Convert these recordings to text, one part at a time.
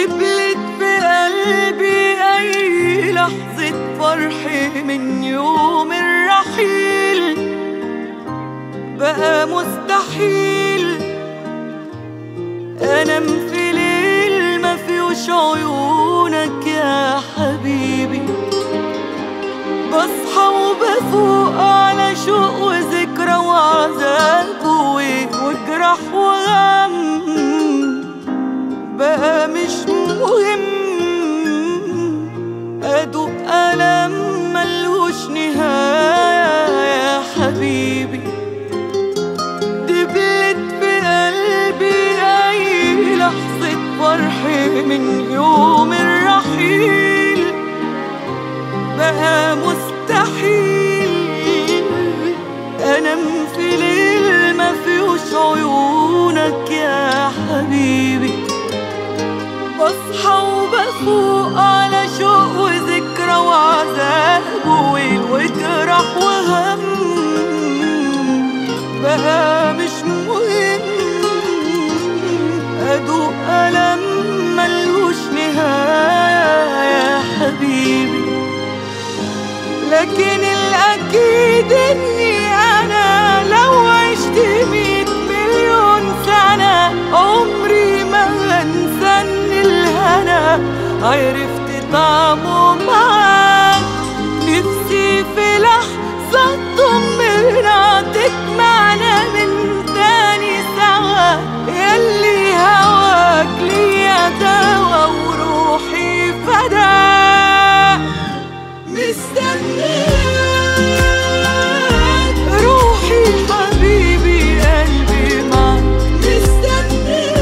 دبلت في قلبي أي لحظة فرح من يوم الرحيل، بقى مستحيل أنام في ليل ما فيهوش عيونك يا حبيبي. بصحى وبفوق على شوق وذكرى وعذاب وجرح وغم، بقى مش مهم أدوق ألم ملوش نهاية يا حبيبي. دبلت في قلبي أي لحظة فرح من يوم الرحيل، بقى مستحيل أنام في ليل ما فيهوش عيونك يا حبيبي. بصحى وبفوق على شوق وذكرى وعذاب وجرح وهم، بقى مش مهم أدوق ألم ملوش نهاية يا حبيبي. لكن الأكيد إني أنا لو عشت 100 مليون سنة عمري ما هنسى إن الهنا عرفت طعمه معاك. نفسي في لحظة تطمنا تجمعنا من تاني سوا، ياللي هواك ليا دوا وروحي فداك. مستنياك روحي حبيبي قلبي معاك، مستنياك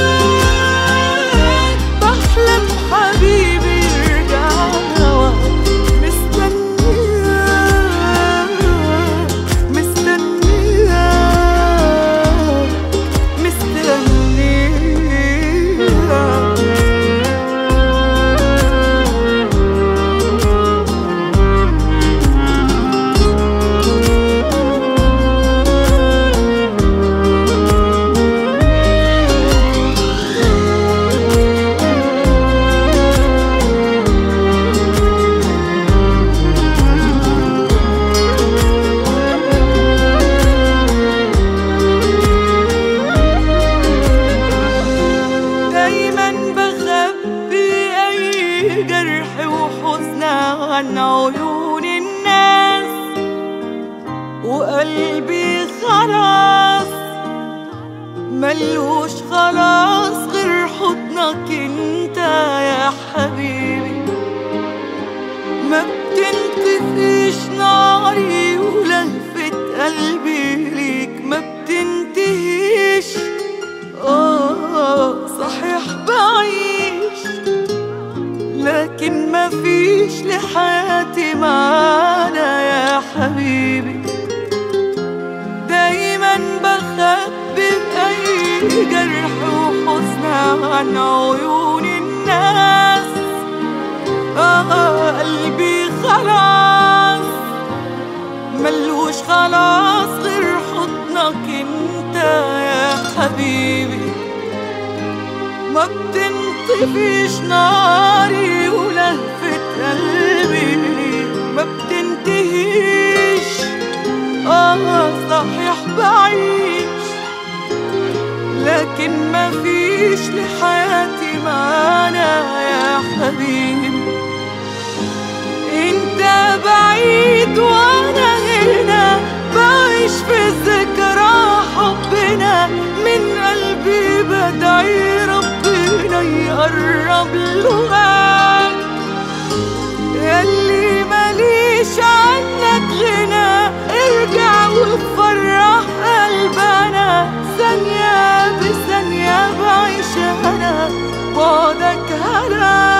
بحلم حبيبي ارجع هواك. مستنياك مستنياك مستنياك. جرح وحزن عن عيون الناس، وقلبي خلاص ملوش خلاص غير حضنك انت يا حبيبي. ما بتنطفيش ناري ولهفة قلبي ليك ما بتنتهيش. صحيح بعيش لكن ما فيش لحياتي معانا يا حبيبي. دايما بخبي أي جرح وحزن عن عيون الناس. قلبي خلاص ملوش خلاص غير حضنك انت يا حبيبي. ما بتنطفيش ناري ولهفة قلبي ما بتنتهيش. صحيح بعيش لكن ما فيش لحياتي معانا يا حبيبي. انت بعيد وانا هنا بعيش في ذكرى حبنا، من قلبي بدعي ربنا يقرب لغاك. ياللي ماليش عنك غنى ارجع وفرح قلبنا، ثانية بثانية بعيش أنا بعدك هلا.